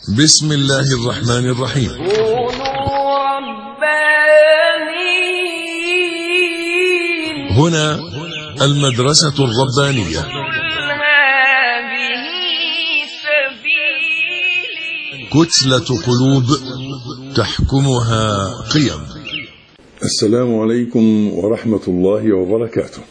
بسم الله الرحمن الرحيم. كونوا ربانيين. هنا المدرسة الربانية. هذه سبيلي. كتلة قلوب تحكمها قيم. السلام عليكم ورحمة الله وبركاته.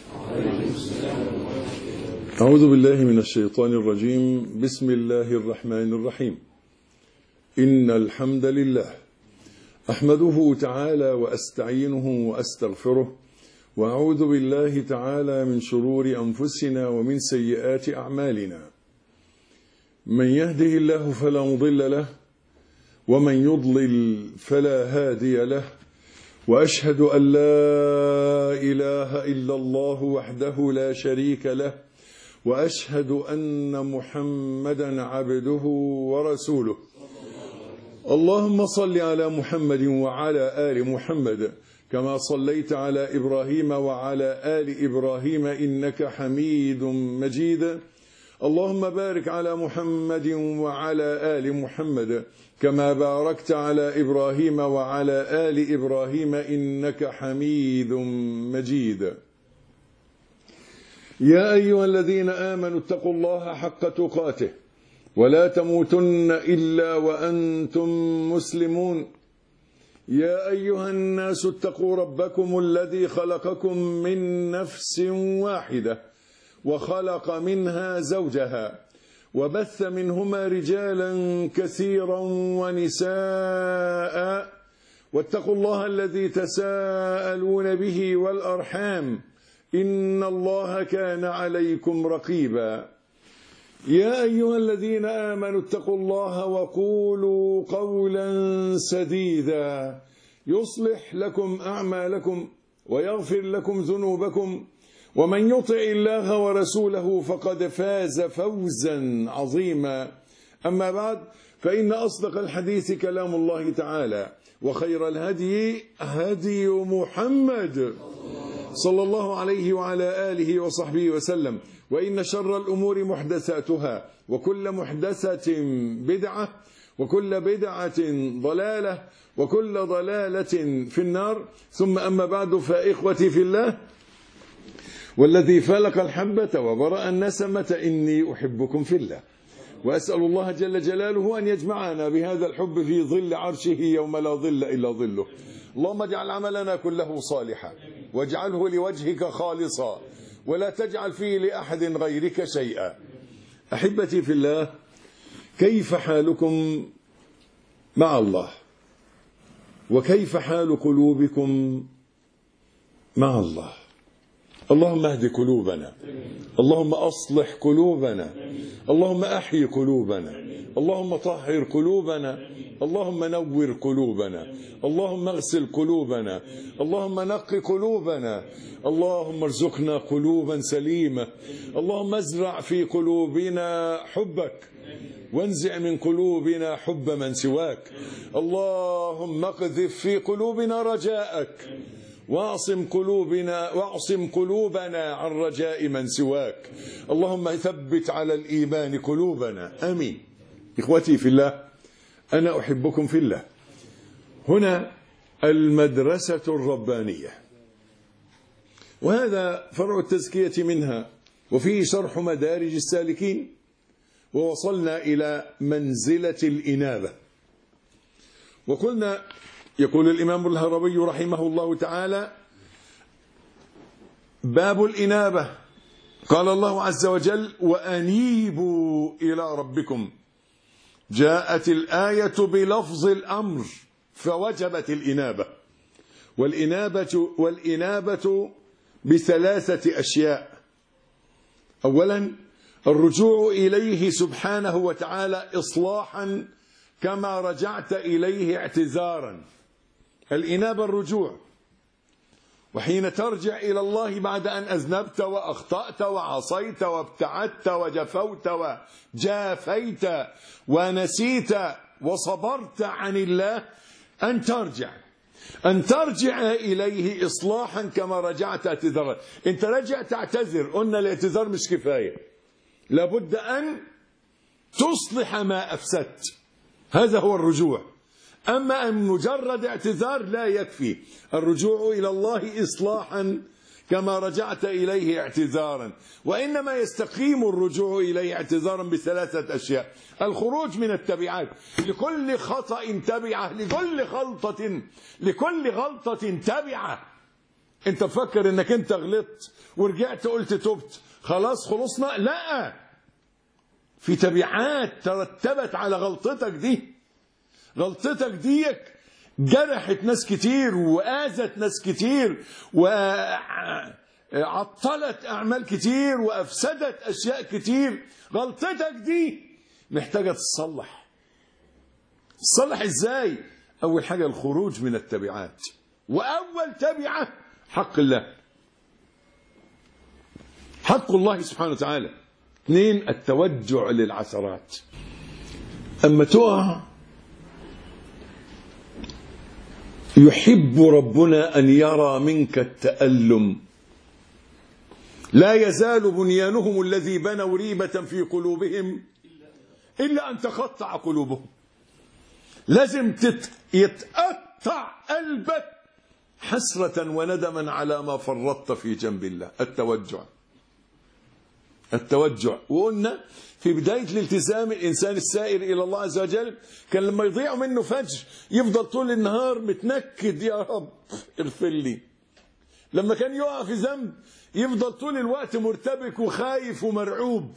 أعوذ بالله من الشيطان الرجيم. بسم الله الرحمن الرحيم. إن الحمد لله أحمده تعالى وأستعينه وأستغفره، وأعوذ بالله تعالى من شرور أنفسنا ومن سيئات أعمالنا. من يهده الله فلا مضل له، ومن يضلل فلا هادي له، وأشهد أن لا إله إلا الله وحده لا شريك له، وأشهد أن محمدا عبده ورسوله. اللهم صل على محمد وعلى آل محمد كما صليت على إبراهيم وعلى آل إبراهيم إنك حميد مجيد. اللهم بارك على محمد وعلى آل محمد كما باركت على إبراهيم وعلى آل إبراهيم إنك حميد مجيد. يا أيها الذين آمنوا اتقوا الله حق تقاته ولا تموتن إلا وأنتم مسلمون. يا أيها الناس اتقوا ربكم الذي خلقكم من نفس واحدة وخلق منها زوجها وبث منهما رجالا كثيرا ونساء، واتقوا الله الذي تساءلون به والأرحام إن الله كان عليكم رقيبا. يا أيها الذين آمنوا اتقوا الله وقولوا قولا سديدا يصلح لكم أعمالكم ويغفر لكم ذنوبكم، ومن يطع الله ورسوله فقد فاز فوزا عظيما. أما بعد، فإن أصدق الحديث كلام الله تعالى، وخير الهدي هدي محمد صلى الله عليه وعلى آله وصحبه وسلم. وإن شر الأمور محدثاتها، وكل محدثة بدعة، وكل بدعة ضلالة، وكل ضلالة في النار. ثم أما بعد، فإخوتي في الله والذي فلق الحبة وبرأ النسمة إني أحبكم في الله، وأسأل الله جل جلاله أن يجمعنا بهذا الحب في ظل عرشه يوم لا ظل إلا ظله. اللهم اجعل عملنا كله صالحا، واجعله لوجهك خالصا، ولا تجعل فيه لأحد غيرك شيئا. أحبتي في الله، كيف حالكم مع الله؟ وكيف حال قلوبكم مع الله؟ اللهم اهد قلوبنا، اللهم أصلح قلوبنا، اللهم أحيي قلوبنا، اللهم طهر قلوبنا، اللهم نور قلوبنا، اللهم اغسل قلوبنا، اللهم نق قلوبنا، اللهم ارزقنا قلوبا سليمة، اللهم ازرع في قلوبنا حبك، وانزع من قلوبنا حب من سواك. اللهم اقذف في قلوبنا رجاءك، واعصم قلوبنا عن رجاء من سواك. اللهم ثبت على الإيمان قلوبنا. آمين. إخوتي في الله، أنا أحبكم في الله. هنا المدرسة الربانية، وهذا فرع التزكية منها، وفيه شرح مدارج السالكين، ووصلنا إلى منزلة الإنابة. وقلنا، يقول الإمام الهروي رحمه الله تعالى: باب الإنابة. قال الله عز وجل: وأنيبوا إلى ربكم. جاءت الآية بلفظ الأمر فوجبت الإنابة. والإنابة بثلاثة أشياء. أولا، الرجوع إليه سبحانه وتعالى إصلاحا كما رجعت إليه اعتذارا. الإنابة الرجوع، وحين ترجع إلى الله بعد أن أذنبت وأخطأت وعصيت وابتعدت وجفوت وجافيت ونسيت وصبرت عن الله، أن ترجع إليه إصلاحا كما رجعت اعتذارا. أنت رجع تعتذر، قلنا الاعتذار مش كفاية، لابد أن تصلح ما أفسدت. هذا هو الرجوع. أما أن مجرد اعتذار لا يكفي. الرجوع إلى الله إصلاحا كما رجعت إليه اعتذارا. وإنما يستقيم الرجوع إليه اعتذارا بثلاثة أشياء: الخروج من التبعات، لكل خطأ تبعة، لكل غلطة تبعة. أنت فكر أنك أنت غلطت ورجعت قلت تبت خلاص خلصنا؟ لا، في تبعات ترتبت على غلطتك دي. غلطتك دي جرحت ناس كتير وآذت ناس كتير وعطلت أعمال كتير وأفسدت أشياء كتير. غلطتك دي محتاجة تصلح. تصلح إزاي؟ أول حاجة الخروج من التبعات، وأول تبعة حق الله، حق الله سبحانه وتعالى. 2 التوجع للعثرات. أما تقع يحب ربنا أن يرى منك التألم. لا يزال بنيانهم الذي بنوا ريبة في قلوبهم إلا أن تقطع قلوبهم. لازم يتقطع قلبك حسرة وندما على ما فرطت في جنب الله. التوجع. وقلنا في بداية الالتزام الإنسان السائر إلى الله عز وجل كان لما يضيع منه فجر يفضل طول النهار متنكد: يا رب اغفر لي. لما كان يقع في ذنب يفضل طول الوقت مرتبك وخايف ومرعوب: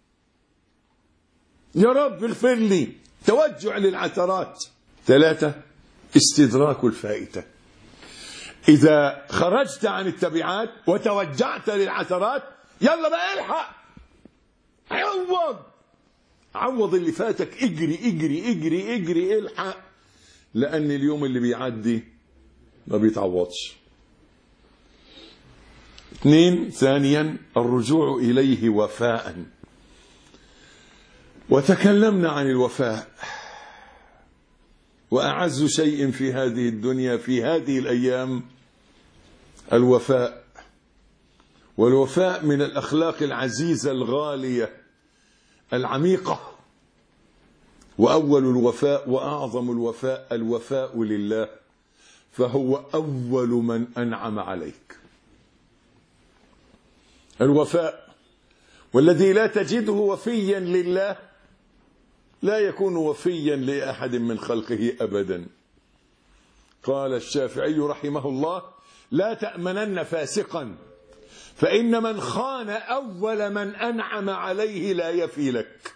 يا رب اغفر لي. توجع للعثرات. 3 استدراك الفائتة. إذا خرجت عن التبعات وتوجعت للعثرات يلا بقى الحق، عوض اللي فاتك. اجري الحق، لأن اليوم اللي بيعدي ما بيتعوضش. 2 ثانيا الرجوع إليه وفاء. وتكلمنا عن الوفاء، وأعز شيء في هذه الدنيا في هذه الأيام الوفاء. والوفاء من الأخلاق العزيزة الغالية العميقة. وأول الوفاء وأعظم الوفاء الوفاء لله، فهو أول من أنعم عليك. الوفاء، والذي لا تجده وفيا لله لا يكون وفيا لأحد من خلقه أبدا. قال الشافعي رحمه الله: لا تأمنن فاسقا، فإن من خان أول من أنعم عليه لا يفي لك.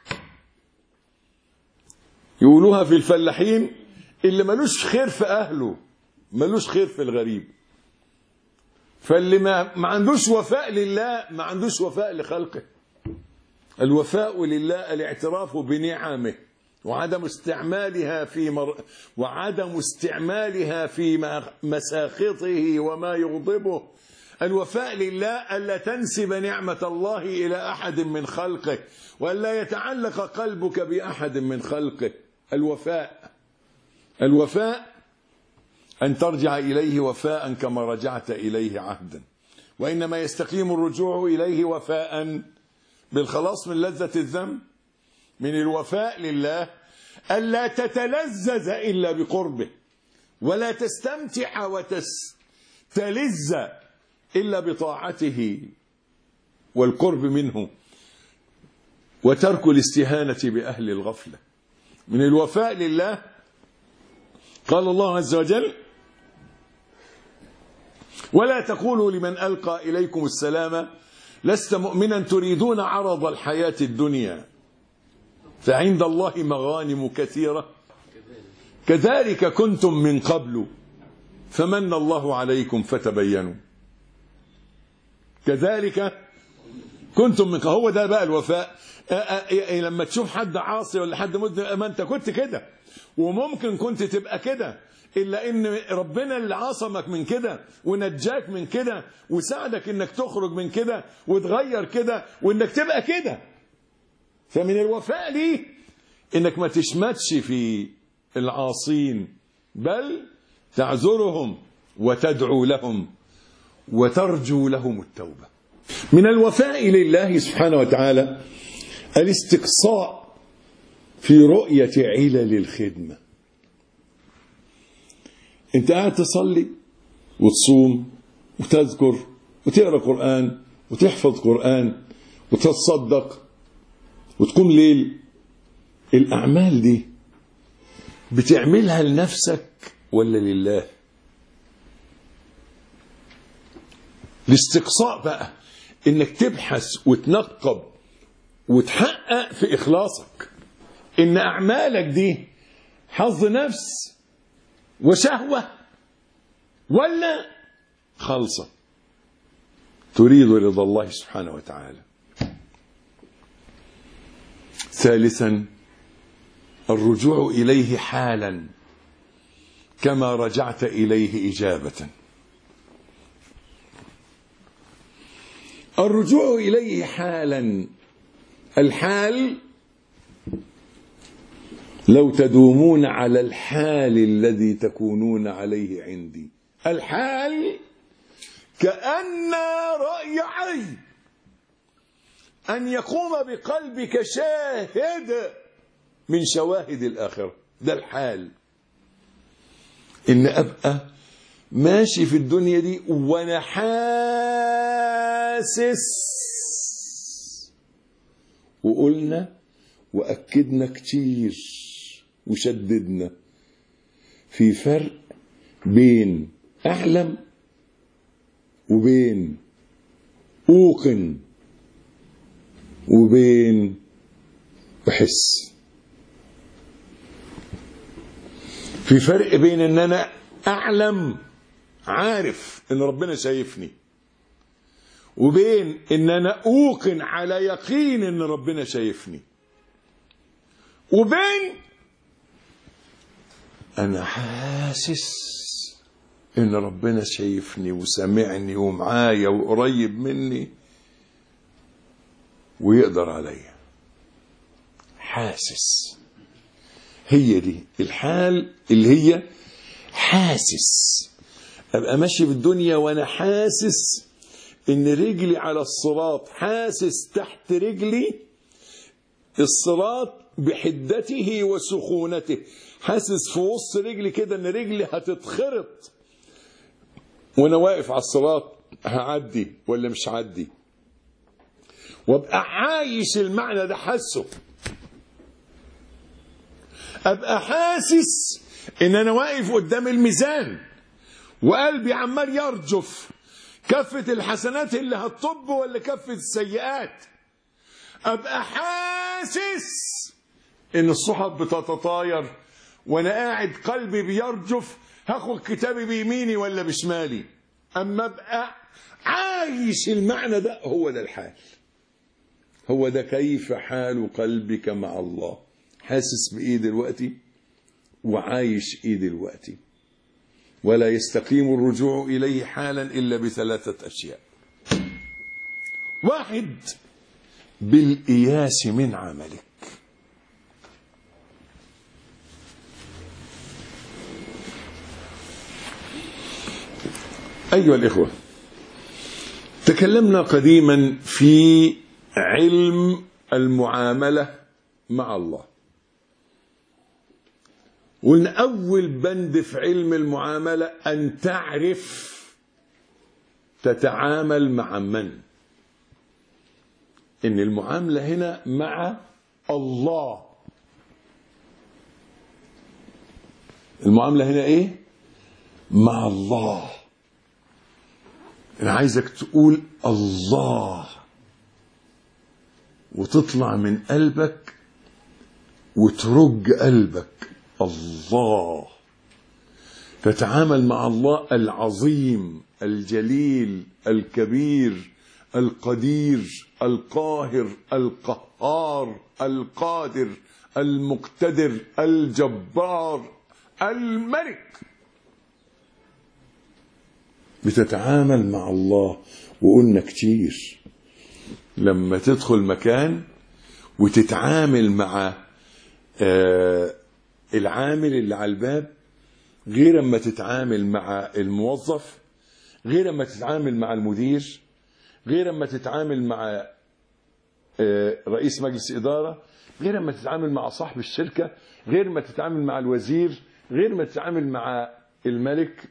يقولوها في الفلاحين: اللي ملوش خير في أهله ملوش خير في الغريب. فاللي ما عندوش وفاء لله ما عندوش وفاء لخلقه. الوفاء لله الاعتراف بنعمه وعدم استعمالها في مساخطه وما يغضبه. الوفاء لله ألا تنسب نعمة الله إلى أحد من خلقه، وألا يتعلق قلبك بأحد من خلقه. الوفاء أن ترجع إليه وفاء كما رجعت إليه عهدا. وإنما يستقيم الرجوع إليه وفاء بالخلاص من لذة الذنب. من الوفاء لله ألا تتلذذ إلا بقربه، ولا تستمتع وتستلذ إلا بطاعته والقرب منه، وترك الاستهانة بأهل الغفلة. من الوفاء لله قال الله عز وجل: ولا تقولوا لمن ألقى إليكم السلام لست مؤمنا تريدون عرض الحياة الدنيا فعند الله مغانم كثيرة كذلك كنتم من قبل فمن الله عليكم فتبينوا. كذلك كنتم من قبل. هو ده بقى الوفاء. لما تشوف حد عاصي ولا حد مذنب، ما انت كنت كده وممكن كنت تبقى كده، إلا إن ربنا اللي عاصمك من كده ونجاك من كده وساعدك إنك تخرج من كده وتغير كده وإنك تبقى كده. فمن الوفاء ليه إنك ما تشمتش في العاصين، بل تعذرهم وتدعو لهم وترجو لهم التوبة. من الوفاء لله سبحانه وتعالى الاستقصاء في رؤية علل الخدمة. انت قاعد تصلي وتصوم وتذكر وتقرأ قرآن وتحفظ قرآن وتتصدق وتقوم ليل. الأعمال دي بتعملها لنفسك ولا لله؟ الاستقصاء بقى انك تبحث وتنقب وتحقق في إخلاصك ان أعمالك دي حظ نفس وشهوة ولا خالصة تريد رضا الله سبحانه وتعالى. ثالثا الرجوع إليه حالا كما رجعت إليه إجابة. الرجوع إليه حالا. الحال لو تدومون على الحال الذي تكونون عليه عندي. الحال كأن رأي عين، أن يقوم بقلبك شاهد من شواهد الآخرة. ده الحال. إن أبقى ماشي في الدنيا دي وأنا حاسس. وقلنا وأكدنا كتير وشددنا في فرق بين أعلم وبين أوقن وبين أحس. في فرق بين ان انا اعلم عارف ان ربنا شايفني، وبين ان انا اوقن على يقين ان ربنا شايفني، وبين انا حاسس ان ربنا شايفني وسمعني ومعايا وقريب مني ويقدر عليا. حاسس. هي دي الحال اللي هي حاسس. ابقى ماشي في الدنيا وانا حاسس ان رجلي على الصراط، حاسس تحت رجلي الصراط بحدته وسخونته، حاسس في وسط رجلي كده ان رجلي هتتخرط وانا واقف على الصراط، هعدي ولا مش هعدي، وابقى عايش المعنى ده حاسه. ابقى حاسس ان انا واقف قدام الميزان وقلبي عمال يرجف، كفة الحسنات اللي هتطب ولا كفة السيئات. ابقى حاسس ان الصحف بتتطاير وانا قاعد قلبي بيرجف، هاخد كتابي بيميني ولا بشمالي. اما ابقى عايش المعنى ده، هو ده الحال. هو ده كيف حال قلبك مع الله. حاسس بإيه دلوقتي وعايش إيه دلوقتي. ولا يستقيم الرجوع إليه حالا إلا بثلاثة أشياء. واحد، بالإياس من عملك. أيها الإخوة، تكلمنا قديما في علم المعاملة مع الله، وإن أول بند في علم المعاملة أن تعرف تتعامل مع من. إن المعاملة هنا مع الله. المعاملة هنا إيه؟ مع الله. أنا عايزك تقول الله وتطلع من قلبك وترج قلبك. الله. تتعامل مع الله العظيم الجليل الكبير القدير القاهر القهار القادر المقتدر الجبار الملك. بتتعامل مع الله. وقلنا كتير لما تدخل مكان وتتعامل مع العامل اللي على الباب غير اما تتعامل مع الموظف، غير اما تتعامل مع المدير، غير اما تتعامل مع رئيس مجلس إدارة، غير ما تتعامل مع صاحب الشركة، غير ما تتعامل مع الوزير، غير ما تتعامل مع الملك.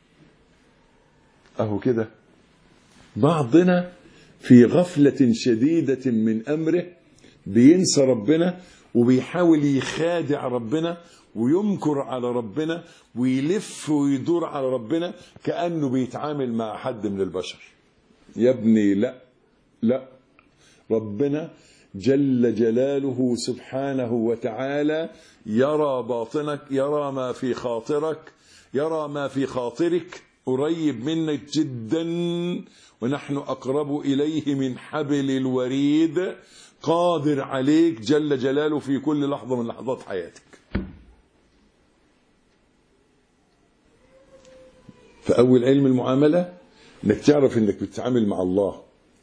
أهو كده بعضنا في غفلة شديدة من أمره، بينسى ربنا وبيحاول يخادع ربنا ويمكر على ربنا ويلف ويدور على ربنا كأنه بيتعامل مع حد من البشر. يا ابني لا لا، ربنا جل جلاله سبحانه وتعالى يرى باطنك، يرى ما في خاطرك، يرى ما في خاطرك، قريب منك جدا، ونحن أقرب إليه من حبل الوريد، قادر عليك جل جلاله في كل لحظة من لحظات حياتك. فأول علم المعاملة انك تعرف انك بتتعامل مع الله،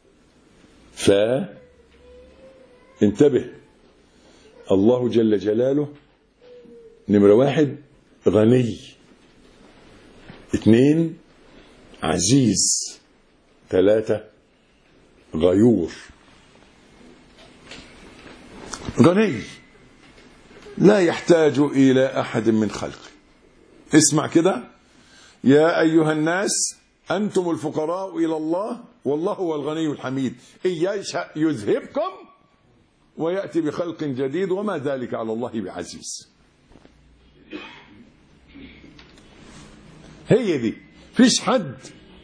فانتبه. الله جل جلاله نمرة 1 غني، 2 عزيز، 3 غيور. غني لا يحتاج إلى أحد من خلقه. اسمع كده، يا أيها الناس أنتم الفقراء إلى الله والله هو الغني الحميد، إن يشاء يذهبكم ويأتي بخلق جديد وما ذلك على الله بعزيز. هي دي، فيش حد.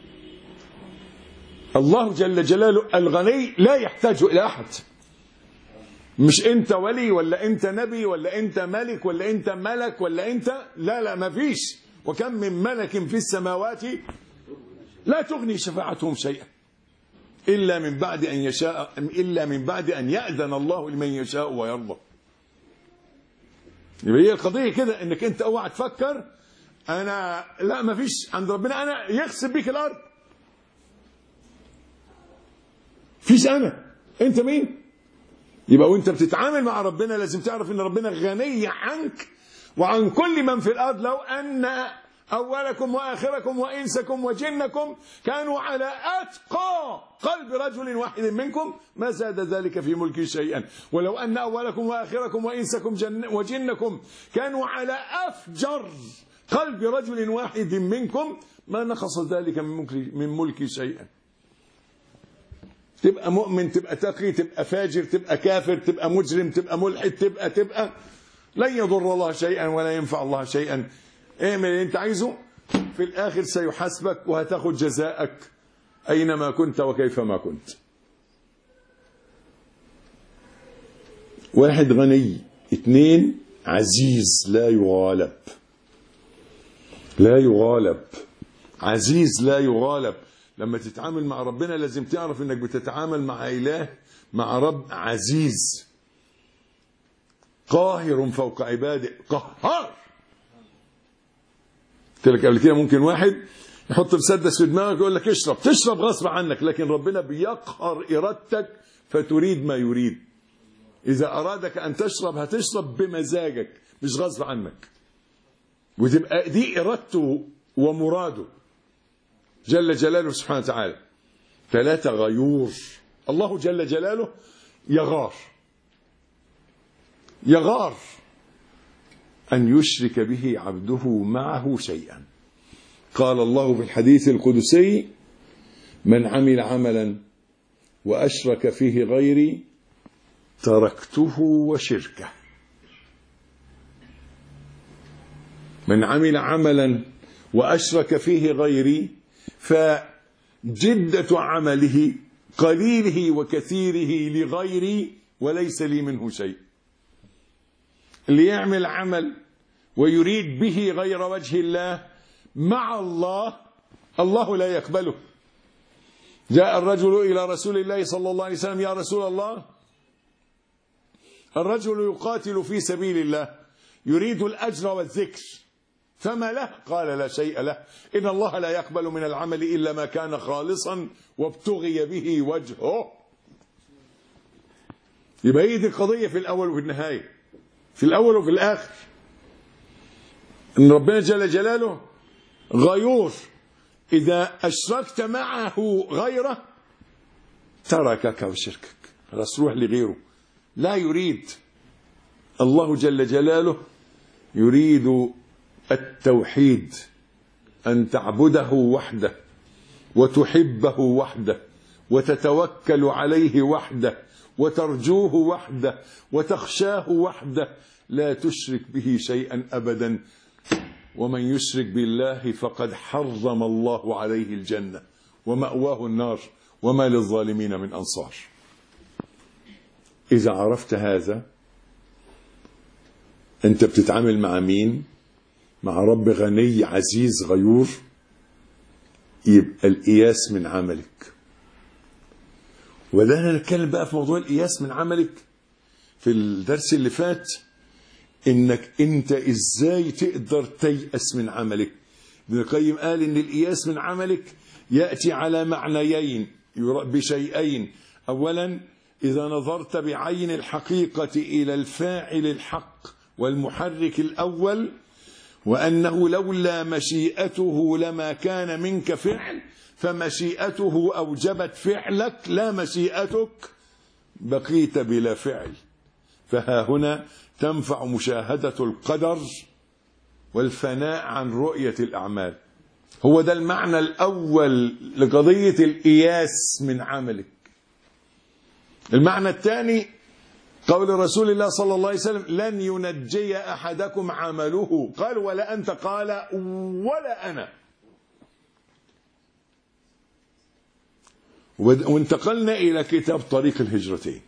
الله جل جلاله الغني لا يحتاج إلى أحد. مش أنت ولي ولا أنت نبي ولا أنت ملك ولا أنت ملك ولا أنت، لا ما فيش. وكم من ملك في السماوات لا تغني شفاعتهم شيئا إلا من بعد أن يشاء، إلا من بعد أن يأذن الله لمن يشاء ويرضى. يبقى هي القضية كده، إنك أنت اوعى تفكر أنا لا ما فيش عند ربنا، أنا يخسف بيك الأرض. فيش أنت مين؟ يبقى وأنت بتتعامل مع ربنا لازم تعرف إن ربنا غني عنك وعن كل من في الأرض. لو أن أولكم وآخركم وإنسكم وجنكم كانوا على أتقى قلب رجل واحد منكم ما زاد ذلك في ملكي شيئا، ولو أن أولكم وآخركم وإنسكم وجنكم كانوا على أفجر قلب رجل واحد منكم ما نقص ذلك من ملكي شيئا. تبقى مؤمن، تبقى تقي، تبقى فاجر، تبقى كافر، تبقى مجرم، تبقى ملحد، تبقى لن يضر الله شيئا ولا ينفع الله شيئا. اعمل اللي انت عايزه، في الاخر سيحاسبك وهتاخد جزاءك اينما كنت وكيفما كنت. 1 غني، 2 عزيز لا يغالب. لا يغالب، عزيز لا يغالب. لما تتعامل مع ربنا لازم تعرف انك بتتعامل مع اله، مع رب عزيز قاهر فوق عباده، قهار. قلت لك قبل كده ممكن واحد يحط مسدس في دماغك ويقول لك اشرب، تشرب غصب عنك، لكن ربنا بيقهر ارادتك فتريد ما يريد. اذا ارادك ان تشرب هتشرب بمزاجك مش غصب عنك، وتبقى دي ارادته ومراده جل جلاله سبحانه وتعالى. 3 غيور. الله جل جلاله يغار أن يشرك به عبده معه شيئا. قال الله في الحديث القدسي: من عمل عملا وأشرك فيه غيري تركته وشركه. من عمل عملا وأشرك فيه غيري فجدة عمله قليله وكثيره لغيري وليس لي منه شيء. اللي يعمل عمل ويريد به غير وجه الله مع الله، الله لا يقبله. جاء الرجل إلى رسول الله صلى الله عليه وسلم: يا رسول الله، الرجل يقاتل في سبيل الله يريد الأجر والذكر فما له؟ قال: لا شيء له، إن الله لا يقبل من العمل إلا ما كان خالصا وابتغي به وجهه. يبقى هي دي القضية في الأول وفي النهاية، في الأول وفي الآخر، إن ربنا جل جلاله غيور. إذا أشركت معه غيره تركك وشركك. خلاص روح لغيره. لا يريد. الله جل جلاله يريد التوحيد، أن تعبده وحده وتحبه وحده وتتوكل عليه وحده وترجوه وحده وتخشاه وحده، لا تشرك به شيئا أبدا. ومن يشرك بالله فقد حرم الله عليه الجنة ومأواه النار وما للظالمين من أنصار. إذا عرفت هذا أنت بتتعامل مع مين؟ مع رب غني عزيز غيور. يبقى القياس من عملك. وده نتكلم بقى في موضوع القياس من عملك في الدرس اللي فات، انك انت ازاي تقدر تيأس من عملك. ابن القيم قال ان القياس من عملك يأتي على معنيين بشيئين. اولا اذا نظرت بعين الحقيقة الى الفاعل الحق والمحرك الاول، وانه لولا مشيئته لما كان منك فعل، فمشيئته اوجبت فعلك، لا مشيئتك بقيت بلا فعل. فها هنا تنفع مشاهدة القدر والفناء عن رؤية الأعمال. هو ده المعنى الأول لقضية القياس من عملك. المعنى الثاني قول رسول الله صلى الله عليه وسلم: لن ينجي أحدكم عمله. قال: ولا أنت؟ قال: ولا أنا. وانتقلنا إلى كتاب طريق الهجرتين،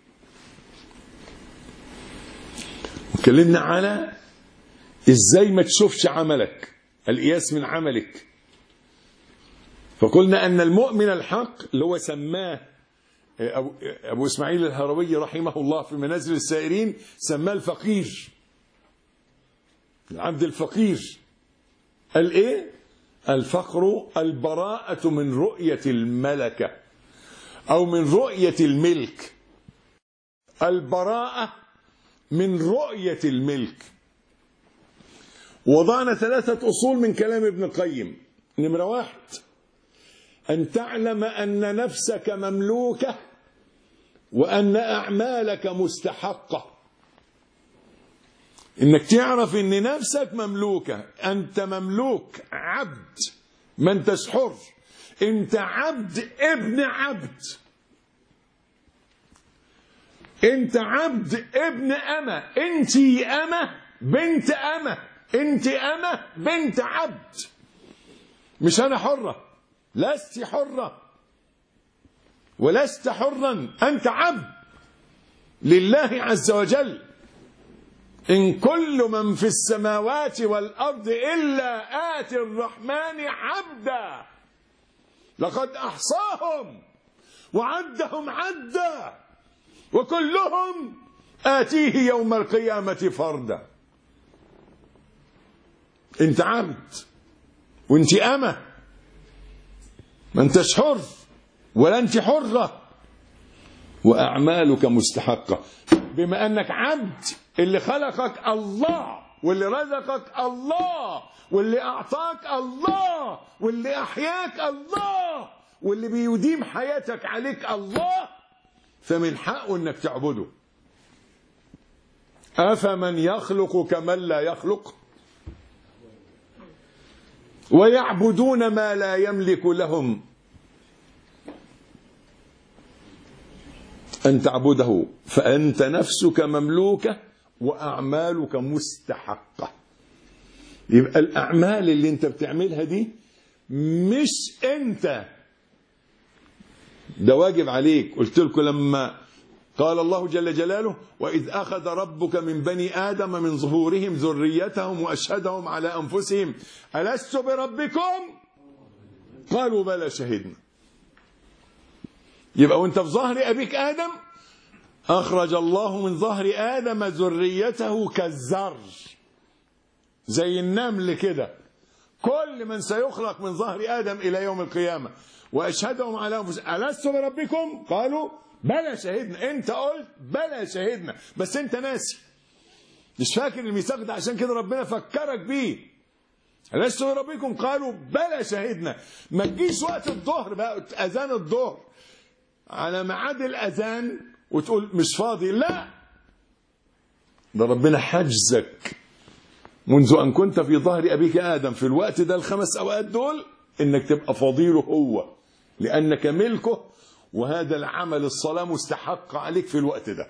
وكلمنا على ازاي ما تشوفش عملك، القياس من عملك. فقلنا ان المؤمن الحق اللي هو سماه ابو اسماعيل الهروي رحمه الله في منازل السائرين، سماه الفقير، العبد الفقير. قال ايه؟ الفقر البراءة من رؤية الملكة او من رؤية الملك. البراءة من رؤية الملك. وضعنا 3 أصول من كلام ابن القيم. نمرة 1: أن تعلم أن نفسك مملوكة وأن أعمالك مستحقة. إنك تعرف أن نفسك مملوكة، أنت مملوك، عبد، ما أنتش حر، أنت عبد ابن عبد، انت عبد ابن أمة، انت أمة بنت أمة، انت أمة بنت عبد. مش أنا حرة، لست حرة ولست حرا، أنت عبد لله عز وجل. إن كل من في السماوات والأرض إلا آتي الرحمن عبدا، لقد أحصاهم وعدهم عدا وكلهم آتيه يوم القيامة فردا. انت عبد وانت أمة، ما انتش حر ولا انت حرة، وأعمالك مستحقة. بما أنك عبد، اللي خلقك الله، واللي رزقك الله، واللي أعطاك الله، واللي أحياك الله، واللي بيديم حياتك عليك الله، فمن حقه انك تعبده. أفمن يخلق كمن لا يخلق ويعبدون ما لا يملك لهم أن تعبده، فأنت نفسك مملوكة وأعمالك مستحقة. يبقى الأعمال اللي انت بتعملها دي مش انت، ده واجب عليك. قلت لكم لما قال الله جل جلاله: وإذ أخذ ربك من بني آدم من ظهورهم ذريتهم وأشهدهم على أنفسهم ألست بربكم؟ قالوا بلى شهدنا. يبقى وانت في ظهر أبيك آدم، أخرج الله من ظهر آدم ذريته كالذر، زي النمل كده، كل من سيخلق من ظهر آدم إلى يوم القيامة. وأشهدهم على أنفسهم ألست بربكم؟ قالوا بلى شهدنا. انت قلت بلى شهدنا، بس انت ناسي، مش فاكر الميثاق ده، عشان كده ربنا فكرك بيه. ألست بربكم؟ قالوا بلى شهدنا. ما تجيش وقت الظهر بقى، أذان الظهر على ميعاد الأذان وتقول مش فاضي. لا، ده ربنا حجزك منذ أن كنت في ظهر أبيك آدم في الوقت ده ال5 أوقات دول إنك تبقى فضيله هو، لأنك ملكه، وهذا العمل الصلاة مستحق عليك في الوقت ده.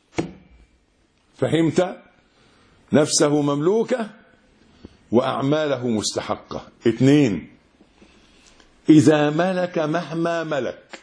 فهمت؟ نفسه مملوكة وأعماله مستحقة. 2، إذا ملك مهما ملك.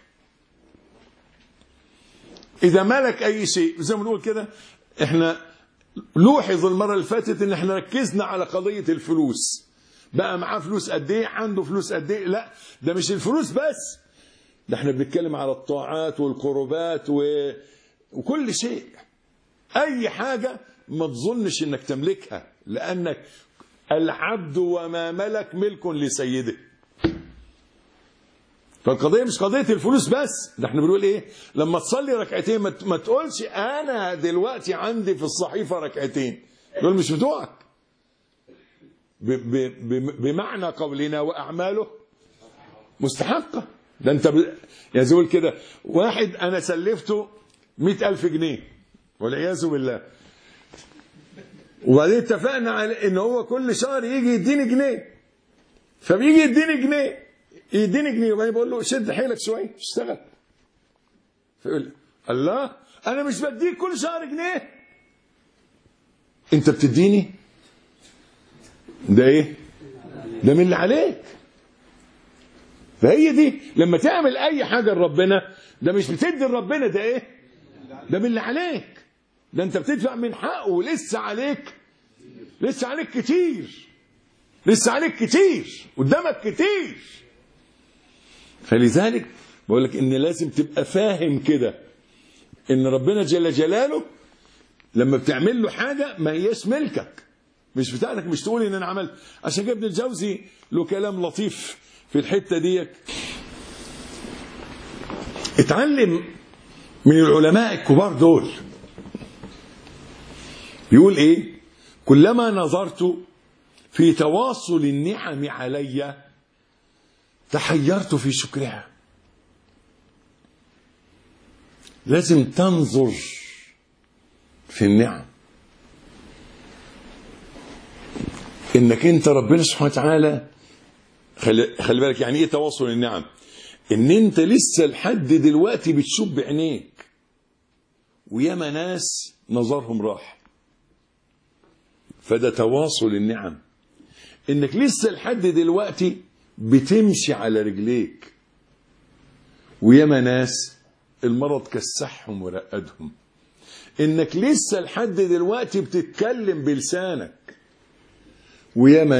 إذا ملك أي شيء، زي ما نقول كده، إحنا لوحظ المرة اللي فاتت إن إحنا ركزنا على قضية الفلوس. بقى معاه فلوس قد إيه، عنده فلوس قد إيه. لا، ده مش الفلوس بس، ده إحنا بنتكلم على الطاعات والقربات وكل شيء. أي حاجة ما تظنش إنك تملكها، لأنك العبد وما ملك ملك لسيده. فالقضية مش قضية الفلوس بس، ده احنا بنقول ايه لما تصلي ركعتين ما تقولش انا دلوقتي عندي في الصحيفة ركعتين، دول مش بتوعك. بمعنى قولنا واعماله مستحقة. ده انت يا زول كده، واحد انا سلفته 100,000 جنيه والعياذ بالله، وبعدين اتفقنا على ان هو كل شهر يجي يديني جنيه، فبيجي يديني جنيه وبعدين بقول له شد حيلك شويه اشتغل. فيقول الله انا مش بديك كل شهر جنيه، انت بتديني ده ايه؟ ده من اللي عليك. فهي دي لما تعمل اي حاجه لربنا، ده مش بتدي لربنا، ده ايه؟ ده من اللي عليك، ده انت بتدفع من حقه، ولسه عليك كتير، لسه عليك كتير، قدامك كتير. فلذلك بقول لك ان لازم تبقى فاهم كده ان ربنا جل جلاله لما بتعمل له حاجه ما هيش ملكك، مش بتاعتك، مش تقول ان انا عملت. عشان كده ابن الجوزي له كلام لطيف في الحته ديت. اتعلم من العلماء الكبار دول. بيقول ايه؟ كلما نظرت في تواصل النعم علي تحيرت في شكرها. لازم تنظر في النعم، انك انت ربنا سبحانه وتعالى. خلي بالك يعني ايه تواصل النعم؟ ان انت لسه لحد دلوقتي بتشوف بعينيك، وياما ناس نظرهم راح، فده تواصل النعم. انك لسه لحد دلوقتي بتمشي على رجليك، وياما ناس المرض كسحهم ورقدهم. انك لسه لحد دلوقتي بتتكلم بلسانك، وياما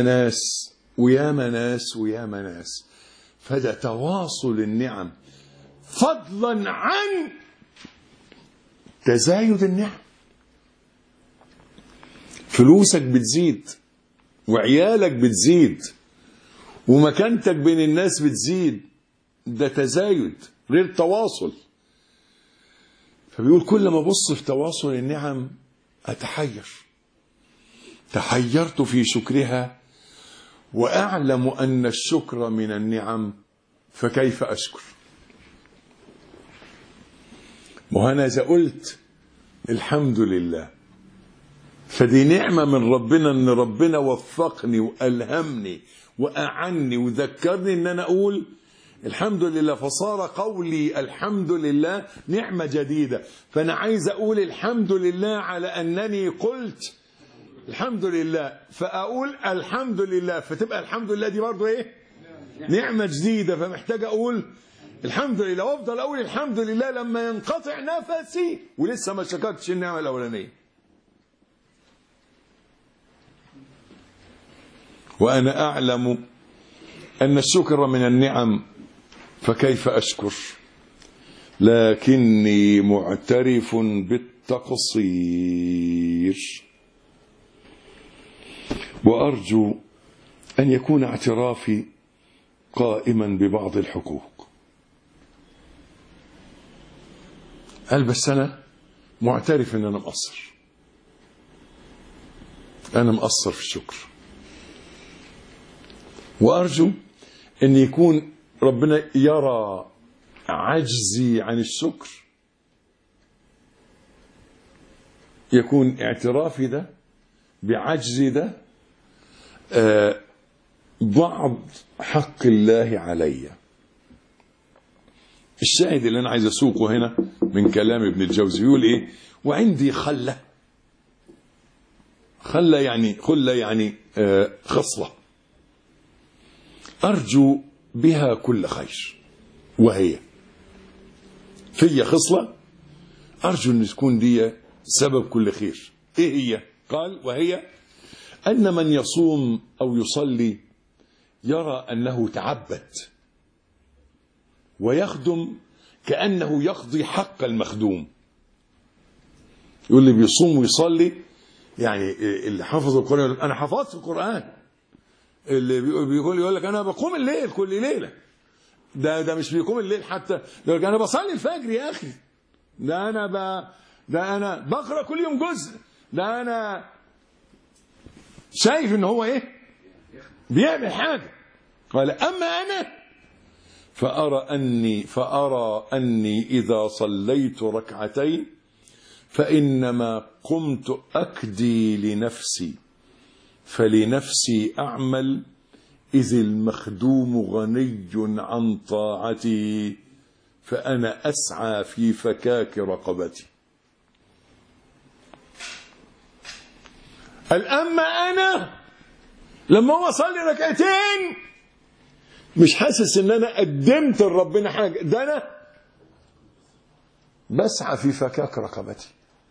ناس. فده تواصل النعم، فضلا عن تزايد النعم. فلوسك بتزيد، وعيالك بتزيد، ومكانتك بين الناس بتزيد، ده تزايد غير تواصل. فبيقول كل ما ابص في تواصل النعم تحيرت في شكرها، وأعلم أن الشكر من النعم، فكيف أشكر؟ وأنا إذا قلت الحمد لله فدي نعمة من ربنا، أن ربنا وفقني وألهمني وأعني وذكرني أن أنا أقول الحمد لله، فصار قولي الحمد لله نعمة جديدة. فأنا عايز أقول الحمد لله على أنني قلت الحمد لله، فأقول الحمد لله، فتبقى الحمد لله دي برضو إيه؟ نعمة جديدة. فمحتاج أقول الحمد لله، وأفضل أقول الحمد لله لما ينقطع نفسي ولسه ما شكرتش النعمة الأولانية. وأنا أعلم أن الشكر من النعم، فكيف أشكر؟ لكني معترف بالتقصير، وأرجو أن يكون اعترافي قائما ببعض الحقوق. قال بس أنا معترف أن أنا مقصر في الشكر، وأرجو أن يكون ربنا يرى عجزي عن الشكر يكون اعترافي ده بعجزي ده بعض حق الله علي. الشاهد اللي أنا عايز أسوقه هنا من كلام ابن الجوزي يقول إيه؟ وعندي خلة يعني خصلة أرجو بها كل خير، وهي في خصلة أرجو أن تكون دي سبب كل خير. إيه هي؟ قال وهي أن من يصوم أو يصلي يرى أنه تعبد ويخدم كأنه يقضي حق المخدوم. يقول لي بيصوم ويصلي، يعني اللي حفظ القرآن يقول أنا حفظت القرآن، اللي يقول لك أنا بقوم الليل كل ليلة، ده مش بيقوم الليل حتى، يقول لك أنا بصلي الفجر يا أخي، ده أنا بقرأ كل يوم جزء، ده أنا شايف إن هو إيه بيعمل حاجة. قال أما أنا فأرى أني إذا صليت ركعتين فإنما قمت أكدي لنفسي، فلنفسي أعمل إذ المخدوم غني عن طاعتي، فأنا أسعى في فكاك رقبتي. الأما أنا لما هو صلي ركعتين مش حاسس ان انا قدمت لربنا حاجه، ده انا بسعى في فكاك رقبتي.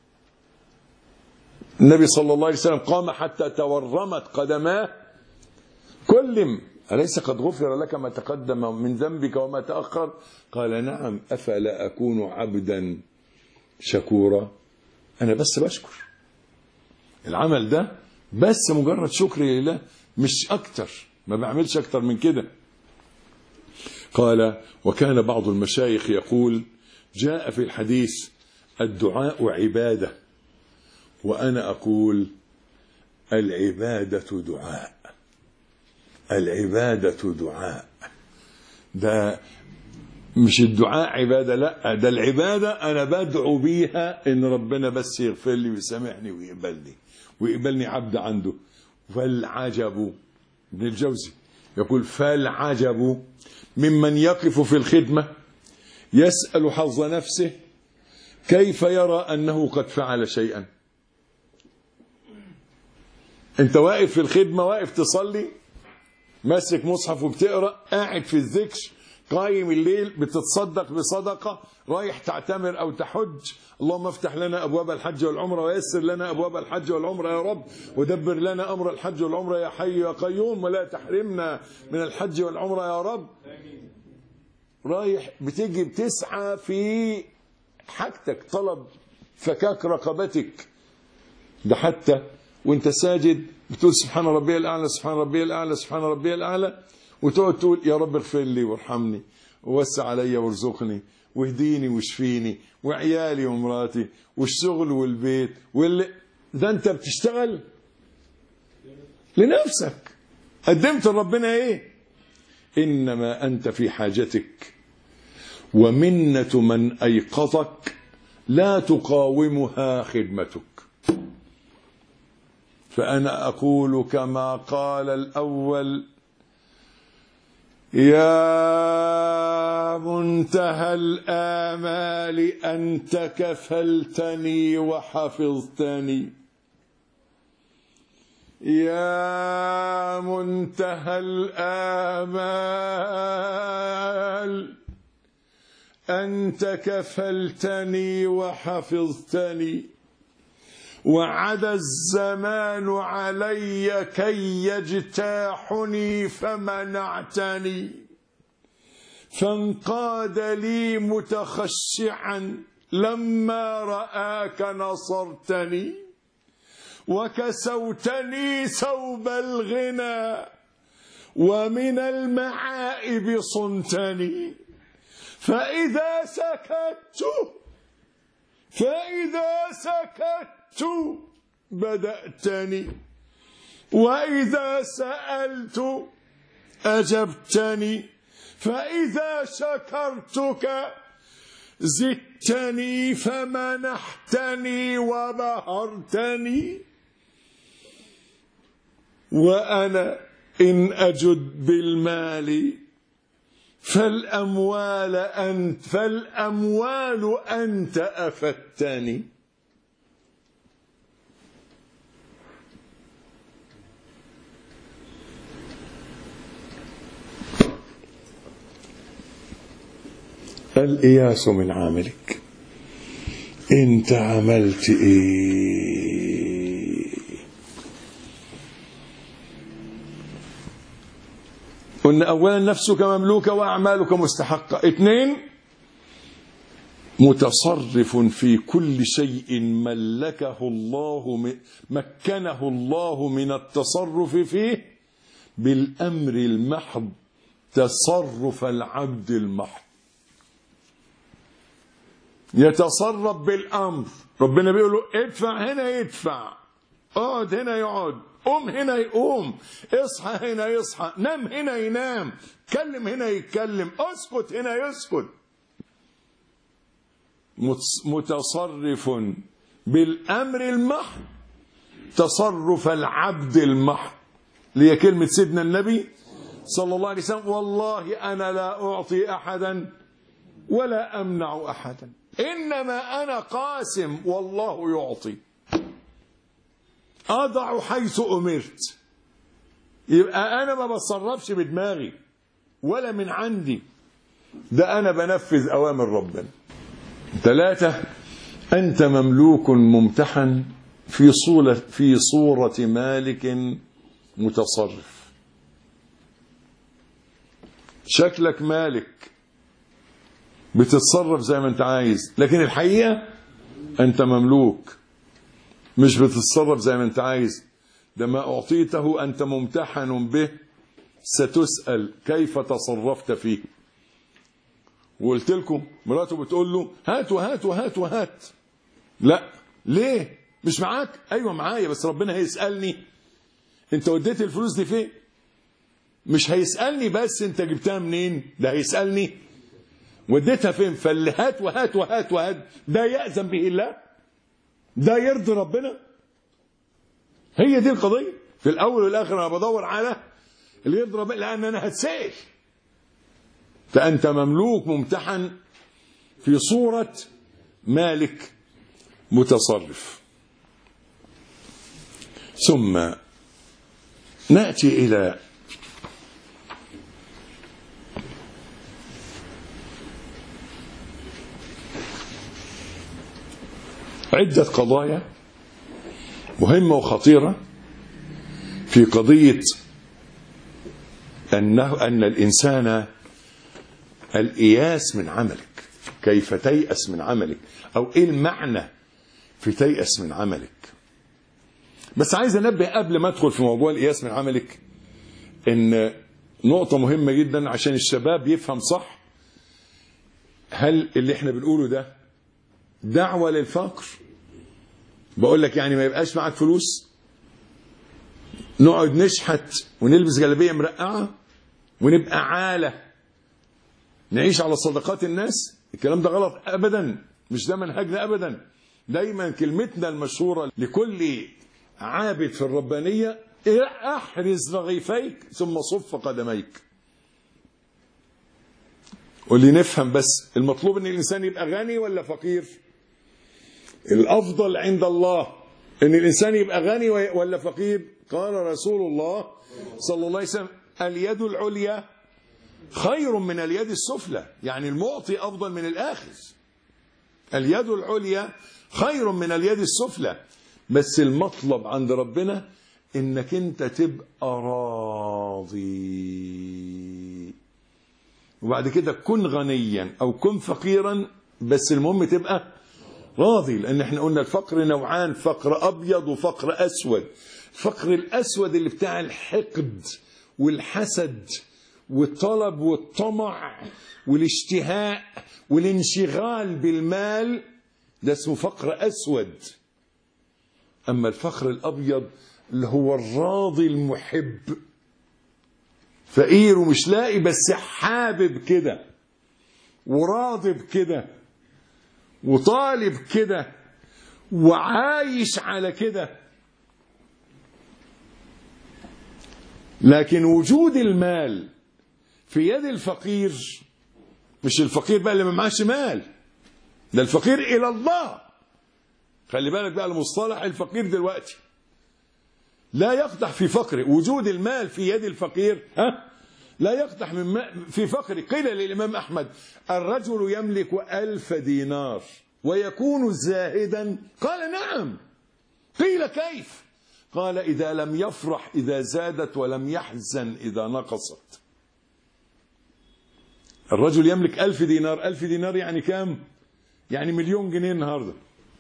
النبي صلى الله عليه وسلم قام حتى تورمت قدماه كلم أليس قد غفر لك ما تقدم من ذنبك وما تأخر؟ قال نعم أفلا أكون عبدا شكورا. أنا بس بشكر، العمل ده بس مجرد شكر لله مش أكتر، ما بعملش أكتر من كده. قال وكان بعض المشايخ يقول جاء في الحديث الدعاء عبادة، وأنا أقول العبادة دعاء. العبادة دعاء، ده مش الدعاء عبادة، لا ده العبادة أنا بدعو بيها إن ربنا بس يغفر لي ويسامحني ويقبلني عبد عنده. فالعجب، ابن الجوزي يقول فالعجب ممن يقف في الخدمة يسأل حظ نفسه كيف يرى أنه قد فعل شيئا. انت واقف في الخدمة، واقف تصلي، ماسك مصحف وبتقرأ، قاعد في الذكر، قايم الليل، بتتصدق بصدقة، رايح تعتمر أو تحج، اللهم افتح لنا أبواب الحج والعمرة ويسر لنا أبواب الحج والعمرة يا رب، ودبر لنا أمر الحج والعمرة يا حي يا قيوم، ولا تحرمنا من الحج والعمرة يا رب. رايح بتيجي بتسعى في حاجتك، طلب فكاك رقبتك. ده حتى وانت ساجد بتقول سبحان ربي الأعلى سبحان ربي الأعلى سبحان ربي الأعلى، وتقعد تقول يا رب اغفر لي وارحمني ووسع علي وارزقني واهديني واشفيني وعيالي ومراتي والشغل والبيت ده انت بتشتغل لنفسك. قدمت لربنا ايه؟ انما انت في حاجتك، ومنة من ايقظك لا تقاومها خدمتك. فأنا أقول كما قال الأول يا منتهى الآمال أنت كفلتني وحفظتني، يا منتهى الآمال أنت كفلتني وحفظتني، وعدا الزمان علي كي يجتاحني فمنعتني، فانقاد لي متخشعا لما رآك نصرتني، وكسوتني ثوب الغنى ومن المعائب صنتني، فإذا سكت بدأتني، وإذا سألت أجبتني، فإذا شكرتك زدتني فمنحتني وبهرتني، وأنا إن أجد بالمال فالأموال أنت أفدتني. الإياس من عاملك، انت عملت ايه؟ قلنا اولا نفسك مملوكة واعمالك مستحقة. 2 متصرف في كل شيء مكنه الله من التصرف فيه بالامر المحض، تصرف العبد المحض. يتصرف بالامر، ربنا بيقول له ادفع هنا يدفع، اقعد هنا يقعد، قوم هنا يقوم، اصحى هنا يصحى، نام هنا ينام، كلم هنا يتكلم، اسكت هنا يسكت. متصرف بالامر المحض، تصرف العبد المحض، اللي هي كلمه سيدنا النبي صلى الله عليه وسلم: والله انا لا اعطي احدا ولا امنع احدا، إنما أنا قاسم والله يعطي، أضع حيث أمرت. يبقى أنا ما بتصرفش بدماغي ولا من عندي، ده أنا بنفذ أوامر ربنا. 3 أنت مملوك ممتحن في صورة مالك متصرف. شكلك مالك، بتتصرف زي ما انت عايز، لكن الحقيقة انت مملوك، مش بتتصرف زي ما انت عايز. ده ما اعطيته انت ممتحن به، ستسأل كيف تصرفت فيه. وقلت لكم مراته بتقول له هات وهات وهات وهات، لا ليه؟ مش معاك؟ ايوه معايا، بس ربنا هيسألني انت وديت الفلوس دي فين. مش هيسألني بس انت جبتها منين، ده هيسألني وديتها فين. فاللي هات وهات وهات وهات ده يأذن به الله، ده يرضي ربنا. هي دي القضية. في الأول والآخر أنا بدور على اللي يرضي ربنا، لأن أنا هتسأل. فأنت مملوك ممتحن في صورة مالك متصرف. ثم نأتي إلى عدة قضايا مهمة وخطيرة في قضية أن الإنسان الإياس من عملك. كيف تيأس من عملك، أو إيه المعنى في تيأس من عملك. بس عايز أنبه قبل ما أدخل في موضوع الإياس من عملك إن نقطة مهمة جدا عشان الشباب يفهم صح. هل اللي احنا بنقوله ده دعوة للفقر؟ بقول لك يعني ما يبقاش معك فلوس، نقعد نشحت ونلبس جلابية مرقعة ونبقى عالة نعيش على صدقات الناس؟ الكلام ده غلط أبدا، مش ده منهجنا أبدا. دايما كلمتنا المشهورة لكل عابد في الربانية: احرز رغيفيك ثم صف قدميك. واللي نفهم بس المطلوب ان الانسان يبقى غني ولا فقير؟ الافضل عند الله ان الانسان يبقى غني ولا فقير؟ قال رسول الله صلى الله عليه وسلم: اليد العليا خير من اليد السفلى، يعني المعطي افضل من الاخذ. اليد العليا خير من اليد السفلى، بس المطلب عند ربنا انك انت تبقى راضي. وبعد كده كن غنيا او كن فقيرا، بس المهم تبقى راضي. لان احنا قلنا الفقر نوعان: فقر ابيض وفقر اسود. الفقر الاسود اللي بتاع الحقد والحسد والطلب والطمع والاشتهاء والانشغال بالمال، ده اسمه فقر اسود. اما الفقر الابيض اللي هو الراضي المحب، فقير ومش لاقي بس حابب كده وراضي بكده وطالب كده وعايش على كده. لكن وجود المال في يد الفقير، مش الفقير بقى اللي ما معاش مال، ده الفقير إلى الله. خلي بالك بقى المصطلح الفقير دلوقتي لا يقدح في فقره. وجود المال في يد الفقير لا يقدح في فقره. قيل للإمام أحمد: الرجل يملك 1000 دينار ويكون زاهدا؟ قال: نعم. قيل: كيف؟ قال: إذا لم يفرح إذا زادت ولم يحزن إذا نقصت. الرجل يملك 1000 دينار. 1000 دينار يعني كام؟ يعني 1,000,000 جنيه النهاردة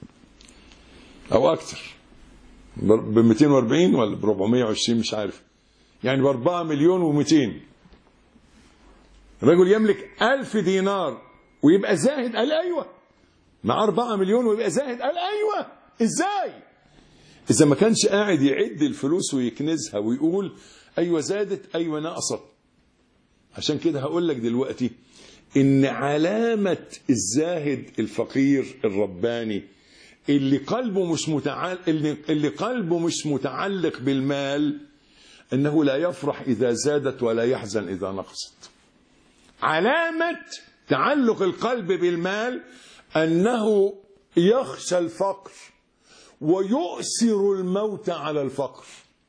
أو أكتر، ب 240 ولا ب 420 مش عارف، يعني ب 4,200,000. الرجل يملك 1000 دينار ويبقى زاهد؟ قال: أيوة. مع 4 مليون ويبقى زاهد؟ قال: أيوة. إزاي؟ إذا ما كانش قاعد يعد الفلوس ويكنزها ويقول أيوة زادت أيوة نقصت. عشان كده هقول لك دلوقتي إن علامة الزاهد الفقير الرباني اللي قلبه مش متعلق بالمال أنه لا يفرح إذا زادت ولا يحزن إذا نقصت. علامة تعلق القلب بالمال أنه يخشى الفقر ويؤثر الموت على الفقر.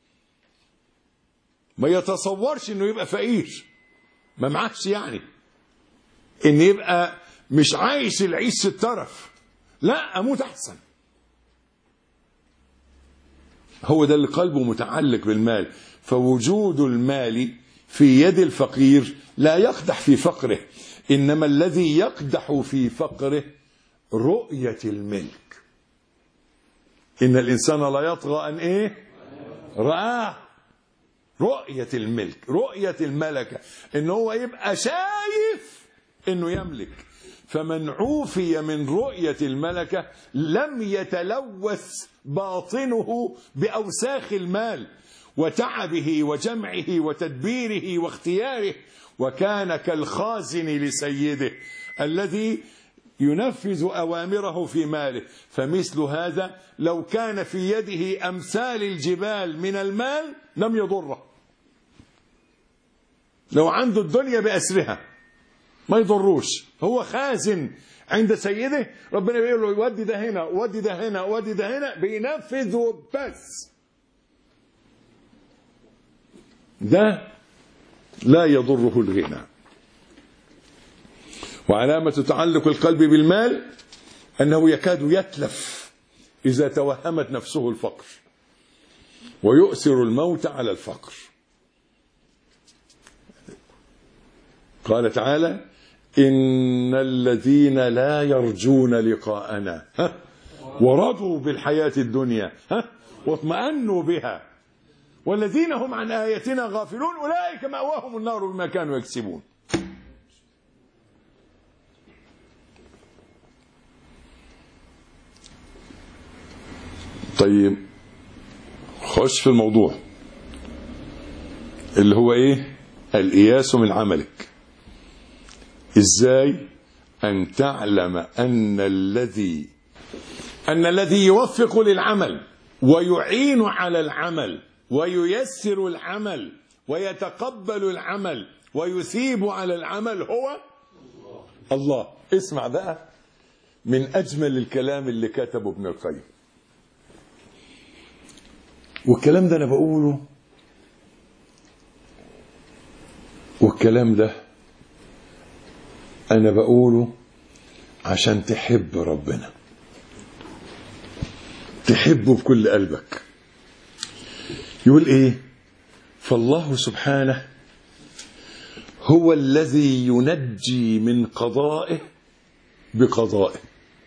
ما يتصورش انه يبقى فقير ما معكش، يعني ان يبقى مش عايش العيش الترف، لا اموت احسن. هو ده اللي قلبه متعلق بالمال. فوجود المال في يد الفقير لا يقدح في فقره، انما الذي يقدح في فقره رؤية الملك. إن الإنسان لا يطغى أن إيه؟ رآه. رؤية الملك، رؤية الملكة، إن هو يبقى شايف إنه يملك. فمن عوفي من رؤية الملكة لم يتلوث باطنه بأوساخ المال وتعبه وجمعه وتدبيره واختياره، وكان كالخازن لسيده الذي ينفذ أوامره في ماله. فمثل هذا لو كان في يده أمثال الجبال من المال لم يضره. لو عنده الدنيا بأسرها ما يضروش، هو خازن عند سيده. ربنا بيقول له ودي ده هنا ودي ده هنا ودي ده هنا، بينفذه بس. ده لا يضره الغنى. وعلامة تعلق القلب بالمال أنه يكاد يتلف إذا توهمت نفسه الفقر، ويؤثر الموت على الفقر. قال تعالى: إن الذين لا يرجون لقاءنا ورضوا بالحياة الدنيا واطمأنوا بها والذين هم عن آياتنا غافلون أولئك مأواهم النار بما كانوا يكسبون. طيب خش في الموضوع اللي هو ايه؟ الإياس من عملك. ازاي ان تعلم ان الذي يوفق للعمل ويعين على العمل وييسر العمل ويتقبل العمل ويثيب على العمل هو الله. اسمع بقى من اجمل الكلام اللي كتبه ابن القيم. والكلام ده أنا بقوله، والكلام ده أنا بقوله عشان تحب ربنا، تحبه بكل قلبك. يقول إيه؟ فالله سبحانه هو الذي ينجي من قضائه بقضائه.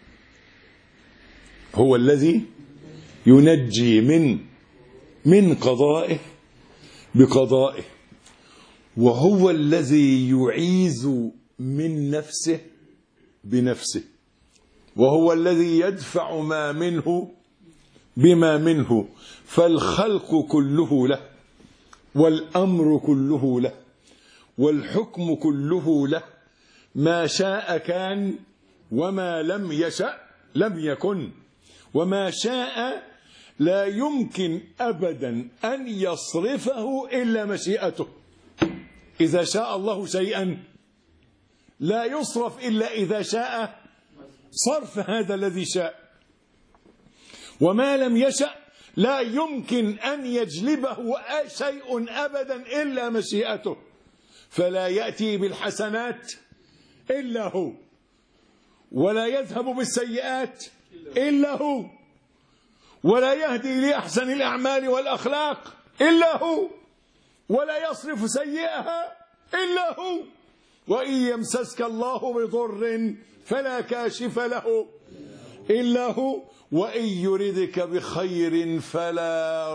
هو الذي ينجي من قضائه بقضائه، وهو الذي يعيذ من نفسه بنفسه، وهو الذي يدفع ما منه بما منه. فالخلق كله له، والأمر كله له، والحكم كله له. ما شاء كان وما لم يشأ لم يكن، وما شاء لا يمكن أبدا أن يصرفه إلا مشيئته. إذا شاء الله شيئا لا يصرف إلا إذا شاء صرف هذا الذي شاء، وما لم يشأ لا يمكن أن يجلبه شيء أبدا إلا مشيئته. فلا يأتي بالحسنات إلا هو، ولا يذهب بالسيئات إلا هو، ولا يهدي لأحسن الأعمال والأخلاق إلا هو، ولا يصرف سيئها إلا هو. وإن يمسسك الله بضر فلا كاشف له إلا هو، وإن يردك بخير فلا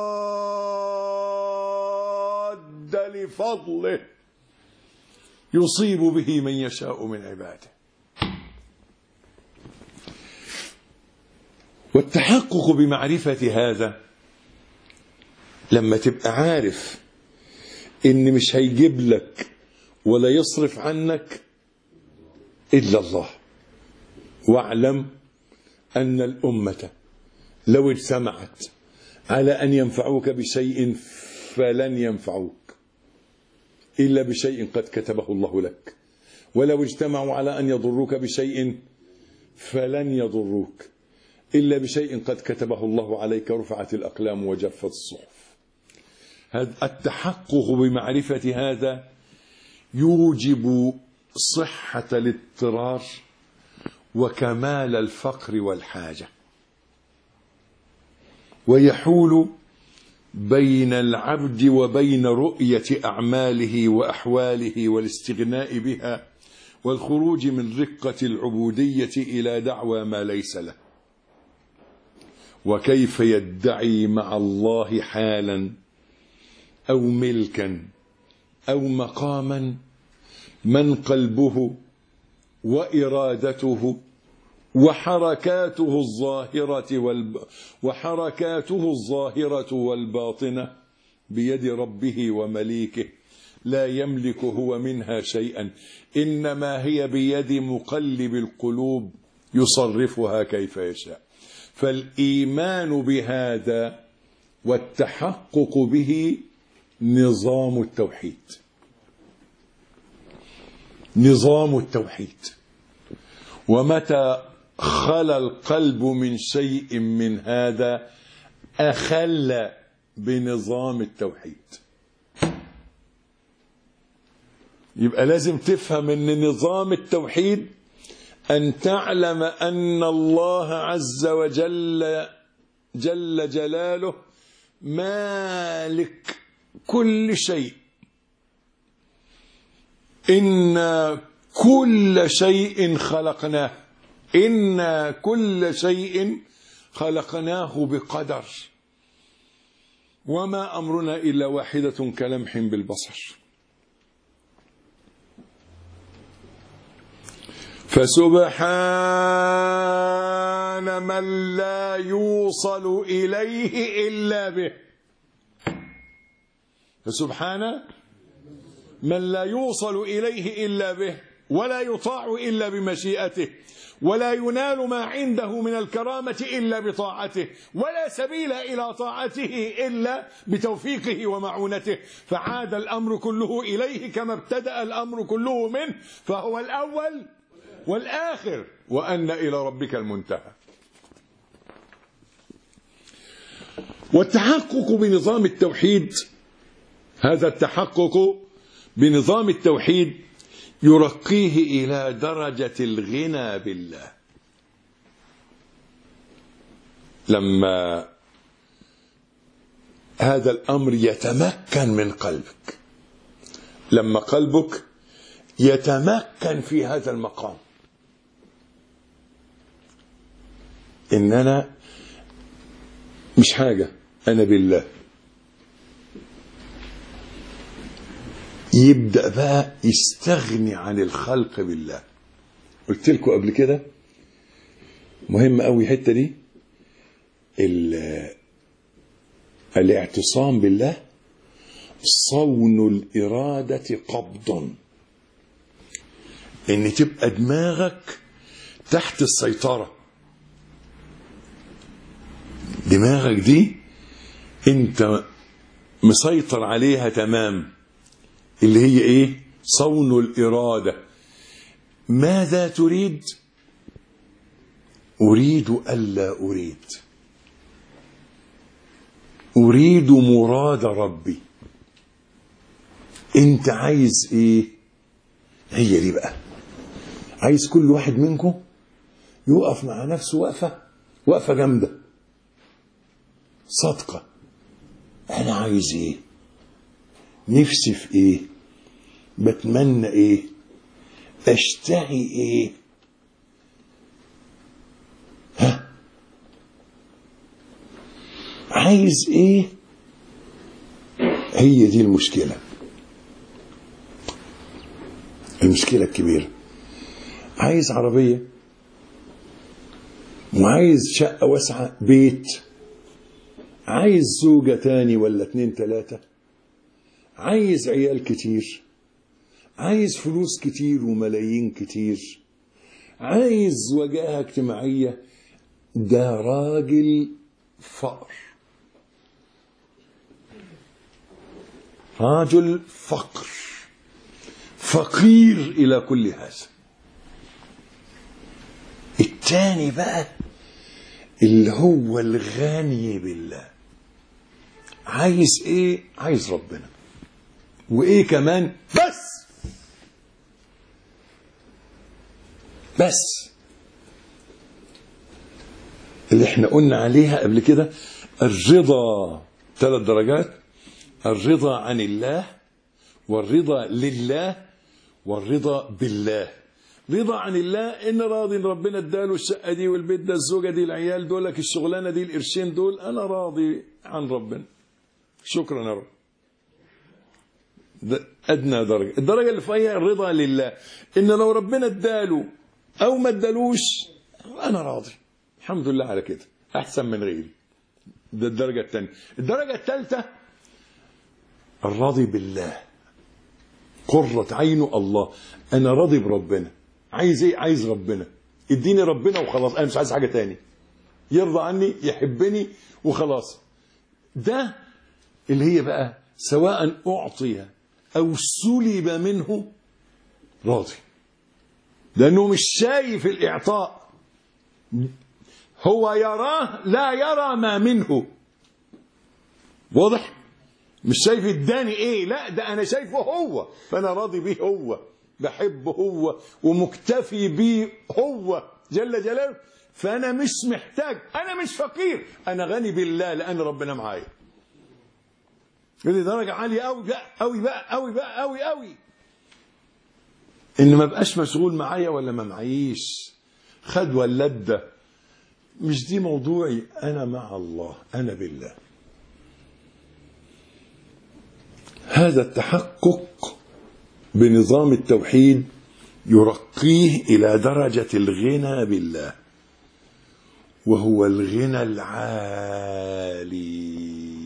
راد لفضله يصيب به من يشاء من عباده. والتحقق بمعرفة هذا لما تبقى عارف إن مش هيجيب لك ولا يصرف عنك إلا الله. واعلم أن الأمة لو اجتمعت على أن ينفعوك بشيء فلن ينفعوك إلا بشيء قد كتبه الله لك، ولو اجتمعوا على أن يضروك بشيء فلن يضروك إلا بشيء قد كتبه الله عليك. رفعت الأقلام وجفت الصحف. التحقق بمعرفة هذا يوجب صحة الاضطرار وكمال الفقر والحاجة، ويحول بين العبد وبين رؤية أعماله وأحواله والاستغناء بها والخروج من رقة العبودية إلى دعوى ما ليس له. وكيف يدعي مع الله حالا أو ملكا أو مقاما من قلبه وإرادته وحركاته الظاهرة والباطنة بيد ربه ومليكه، لا يملك هو منها شيئا، إنما هي بيد مقلب القلوب يصرفها كيف يشاء. فالإيمان بهذا والتحقق به نظام التوحيد. نظام التوحيد. ومتى خلى القلب من شيء من هذا أخل بنظام التوحيد. يبقى لازم تفهم أن نظام التوحيد أن تعلم أن الله عز وجل جل جلاله مالك كل شيء. إن كل شيء خلقناه، إن كل شيء خلقناه بقدر، وما أمرنا إلا واحدة كلمح بالبصر. فسبحان من لا يوصل إليه إلا به. فسبحان من لا يوصل إليه إلا به، ولا يطاع إلا بمشيئته، ولا ينال ما عنده من الكرامة إلا بطاعته، ولا سبيل إلى طاعته إلا بتوفيقه ومعونته. فعاد الأمر كله إليه كما ابتدأ الأمر كله منه، فهو الأول والآخر، وأن إلى ربك المنتهى. والتحقق بنظام التوحيد، هذا التحقق بنظام التوحيد يرقيه إلى درجة الغنى بالله. لما هذا الأمر يتمكن من قلبك، لما قلبك يتمكن في هذا المقام، إن أنا مش حاجة، أنا بالله، يبدأ بقى يستغني عن الخلق بالله. قلت لكم قبل كده مهم قوي الحته دي، الاعتصام بالله صون الإرادة قبض. ان تبقى دماغك تحت السيطرة. دماغك دي انت مسيطر عليها تمام، اللي هي ايه؟ صون الإرادة. ماذا تريد؟ أريد ألا أريد، أريد مراد ربي. انت عايز ايه؟ هي دي بقى. عايز كل واحد منكم يقف مع نفسه وقفة جامدة صادقة. انا عايز ايه؟ نفسي في ايه؟ بتمنى ايه؟ اشتهي ايه؟ عايز ايه؟ هي دي المشكلة الكبيرة. عايز عربية، وعايز شقة واسعة، بيت، عايز زوجة تاني ولا 2 3، عايز عيال كتير، عايز فلوس كتير وملايين كتير، عايز وجاهة اجتماعية. ده راجل فقر، رجل فقر، فقير إلى كل هذا. التاني بقى اللي هو الغني بالله، عايز ايه؟ عايز ربنا. وايه كمان؟ بس اللي احنا قلنا عليها قبل كده، الرضا 3 درجات: الرضا عن الله، والرضا لله، والرضا بالله. رضا عن الله ان راضي ربنا اداله الشقه دي والبيت ده، الزوجه دي، العيال دولك، الشغلانه دي، القرشين دول، انا راضي عن ربنا، شكرا يا رب. ده ادنى درجه. الدرجه اللي فيها الرضا لله، ان لو ربنا اداله او ما ادالوش انا راضي، الحمد لله على كده، احسن من غيري. ده الدرجه الثانيه. الدرجه الثالثه الراضي بالله، قرة عينه الله. انا راضي بربنا. عايز ايه؟ عايز ربنا، اديني ربنا وخلاص، انا مش عايز حاجه تاني. يرضى عني، يحبني وخلاص. ده اللي هي بقى سواء اعطي او سلب منه راضي، لانه مش شايف الاعطاء، هو يراه لا يرى ما منه. واضح؟ مش شايف اداني ايه، لا ده انا شايفه هو، فانا راضي بيه هو، بحبه هو، ومكتفي بيه هو جل جلاله. فانا مش محتاج، انا مش فقير، انا غني بالله لان ربنا معايا. دي درجه عاليه قوي بقى، قوي بقى، قوي بقى، قوي قوي، ان ما بقاش مشغول معايا ولا ما معيش، خد ولا ادى، مش دي موضوعي. انا مع الله، انا بالله. هذا التحقق بنظام التوحيد يرقيه إلى درجة الغنى بالله، وهو الغنى العالي،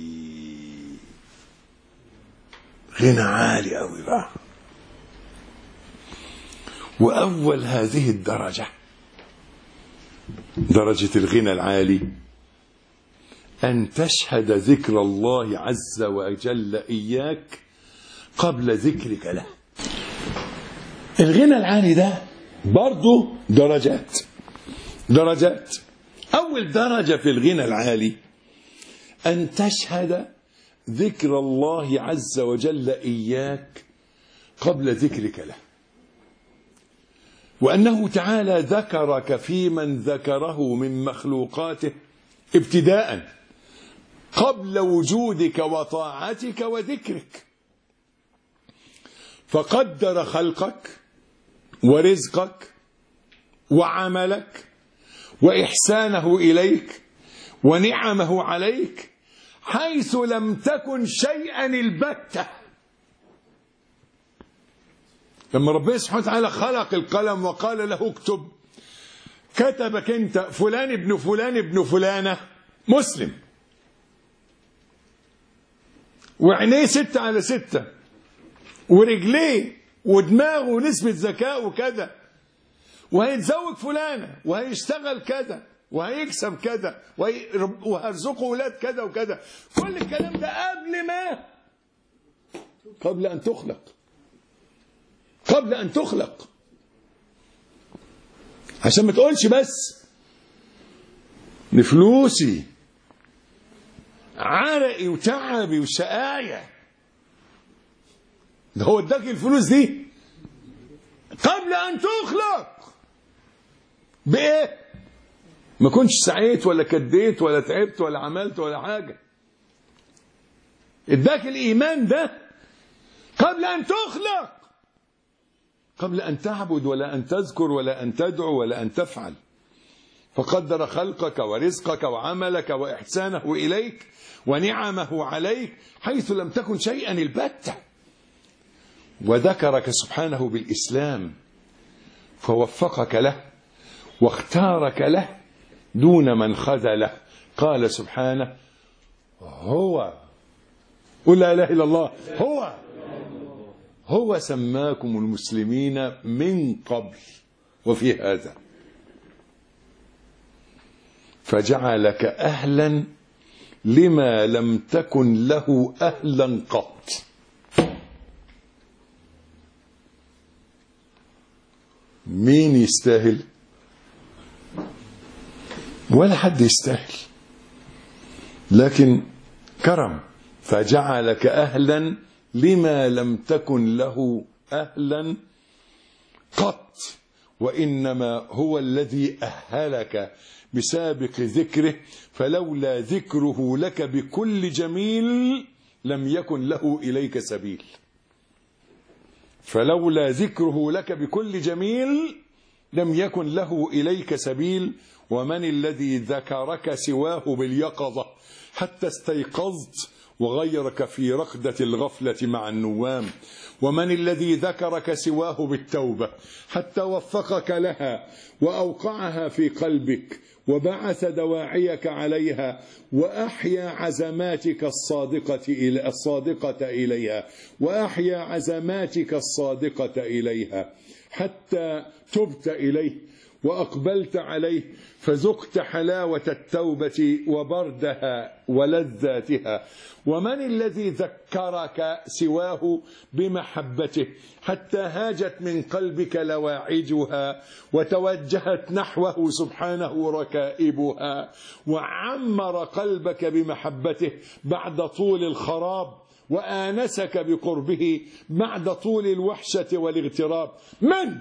غنى عالي أوي بقى. وأول هذه الدرجة، درجة الغنى العالي، أن تشهد ذكر الله عز وجل إياك قبل ذكرك له. الغنى العالي ده برضه درجات. أول درجة في الغنى العالي أن تشهد ذكر الله عز وجل إياك قبل ذكرك له، وأنه تعالى ذكرك في من ذكره من مخلوقاته ابتداء قبل وجودك وطاعتك وذكرك، فقدر خلقك ورزقك وعملك وإحسانه إليك ونعمه عليك حيث لم تكن شيئا البتة. لما ربنا سبحانه وتعالى خلق القلم وقال له اكتب، كتبك انت فلان ابن فلان ابن فلانة مسلم، وعينيه 6/6، ورجليه ودماغه نسبة ذكاء وكذا، وهيتزوج فلانة وهيشتغل كذا وهيكسب كذا وهرزقه ولاد كذا وكذا. كل الكلام ده قبل أن تخلق. عشان ما تقولش بس لفلوسي عرقي وتعبي وشقايا. ده هو اداك الفلوس دي قبل أن تخلق بإيه؟ ما كنتش سعيت ولا كديت ولا تعبت ولا عملت ولا حاجة. اداك الإيمان ده قبل أن تخلق، قبل أن تعبد ولا أن تذكر ولا أن تدعو ولا أن تفعل. فقدر خلقك ورزقك وعملك وإحسانه إليك ونعمه عليك حيث لم تكن شيئا البتة. وذكرك سبحانه بالإسلام فوفقك له واختارك له دون من خذله. قال سبحانه هو، قل لا إله إلا الله، هو سماكم المسلمين من قبل وفي هذا فجعلك أهلا لما لم تكن له أهلا قط. مين يستاهل؟ ولا حد يستاهل، لكن كرم. فجعلك أهلا لما لم تكن له أهلا قط، وإنما هو الذي أهلك بسابق ذكره، فلولا ذكره لك بكل جميل لم يكن له إليك سبيل. فلولا ذكره لك بكل جميل لم يكن له إليك سبيل. ومن الذي ذكرك سواه باليقظة حتى استيقظت وغيرك في رقدة الغفلة مع النوام؟ ومن الذي ذكرك سواه بالتوبة حتى وفقك لها وأوقعها في قلبك وبعث دواعيك عليها وأحيا عزماتك الصادقة إليها وأحيا عزماتك الصادقة إليها حتى تبت إليه وأقبلت عليه فذقت حلاوة التوبة وبردها ولذاتها؟ ومن الذي ذكرك سواه بمحبته حتى هاجت من قلبك لواعجها وتوجهت نحوه سبحانه ركائبها وعمر قلبك بمحبته بعد طول الخراب وآنسك بقربه بعد طول الوحشة والاغتراب؟ من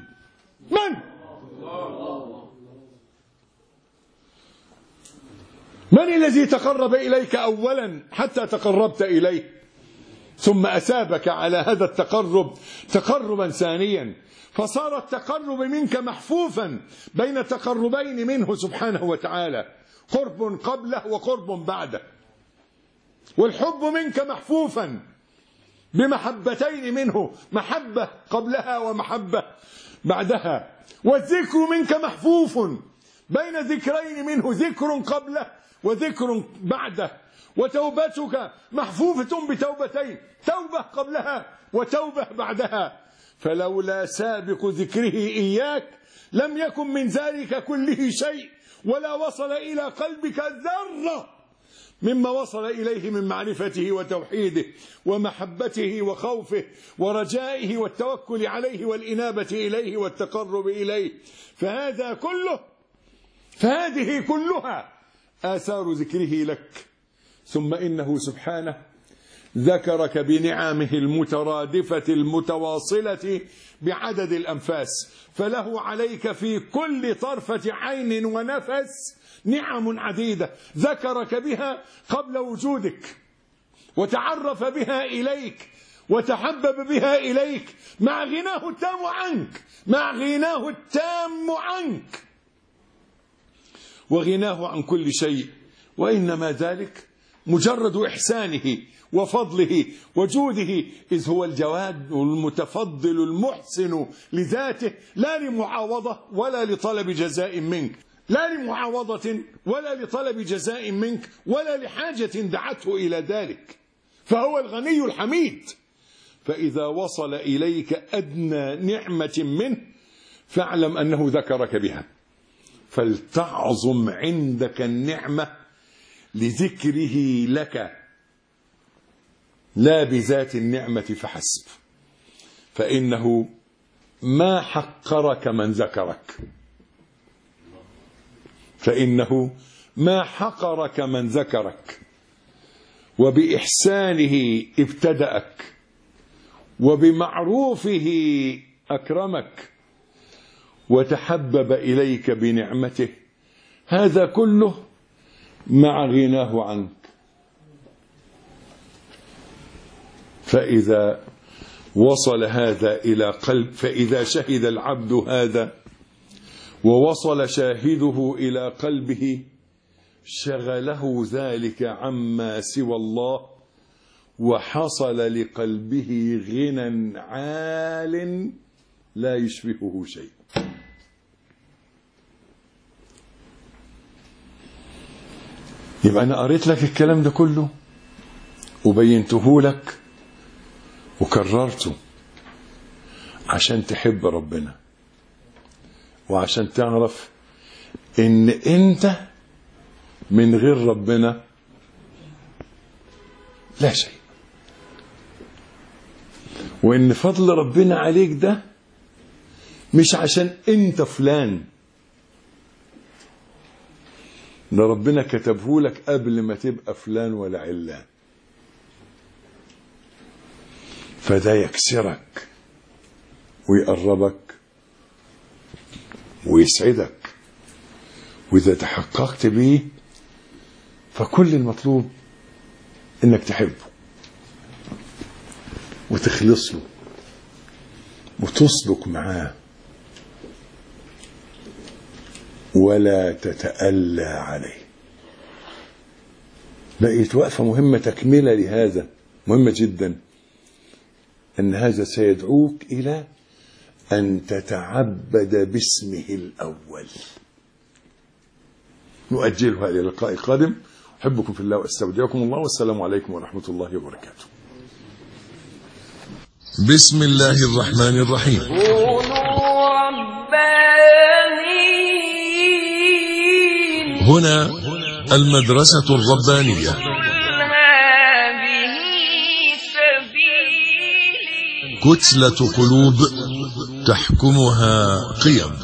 الذي تقرب إليك أولا حتى تقربت إليه ثم أثابك على هذا التقرب تقربا ثانيا، فصار التقرب منك محفوفا بين تقربين منه سبحانه وتعالى، قرب قبله وقرب بعده، والحب منك محفوفا بمحبتين منه، محبة قبلها ومحبة بعدها، والذكر منك محفوف بين ذكرين منه، ذكر قبله وذكر بعده، وتوبتك محفوفة بتوبتين، توبة قبلها وتوبة بعدها. فلولا سابق ذكره إياك لم يكن من ذلك كله شيء، ولا وصل إلى قلبك ذرة مما وصل إليه من معرفته وتوحيده ومحبته وخوفه ورجائه والتوكل عليه والإنابة إليه والتقرب إليه. فهذه كلها آثار ذكره لك. ثم إنه سبحانه ذكرك بنعمه المترادفة المتواصلة بعدد الأنفاس، فله عليك في كل طرفة عين ونفس نعم عديدة ذكرك بها قبل وجودك وتعرف بها إليك وتحبب بها إليك مع غناه التام عنك وغناه عن كل شيء. وإنما ذلك مجرد إحسانه وفضله وجوده، إذ هو الجواد المتفضل المحسن لذاته، لا لمعاوضة ولا لطلب جزاء منك، لا لمعاوضة ولا لطلب جزاء منك ولا لحاجة دعته إلى ذلك، فهو الغني الحميد. فإذا وصل إليك أدنى نعمة منه فاعلم أنه ذكرك بها، فلتعظم عندك النعمة لذكره لك لا بذات النعمة فحسب، فإنه ما حقرك من ذكرك، فإنه ما حقرك من ذكرك، وبإحسانه ابتدأك، وبمعروفه أكرمك، وتحبب إليك بنعمته، هذا كله مع غناه عنك. فإذا وصل هذا إلى قلب، فإذا شهد العبد هذا ووصل شاهده إلى قلبه شغله ذلك عما سوى الله، وحصل لقلبه غنى عال لا يشبهه شيء. يبقى أنا قريت لك الكلام ده كله وبينته لك وكررته عشان تحب ربنا، وعشان تعرف ان انت من غير ربنا لا شيء، وان فضل ربنا عليك ده مش عشان انت فلان، ده ربنا كتبه لك قبل ما تبقى فلان ولا علان، فده يكسرك ويقربك ويسعدك، وإذا تحققت بيه فكل المطلوب إنك تحبه وتخلص له وتصدق معاه ولا تتألى عليه. بقيت وقفة مهمة تكملة لهذا، مهمة جدا، أن هذا سيدعوك إلى أن تتعبد باسمه الأول. نؤجلها إلى اللقاء القادم. أحبكم في الله وأستودعكم الله، والسلام عليكم ورحمة الله وبركاته. بسم الله الرحمن الرحيم. كونوا ربانيين. هنا المدرسة الربانية. هذه سبيلي. كتلة قلوب تحكمها قيم.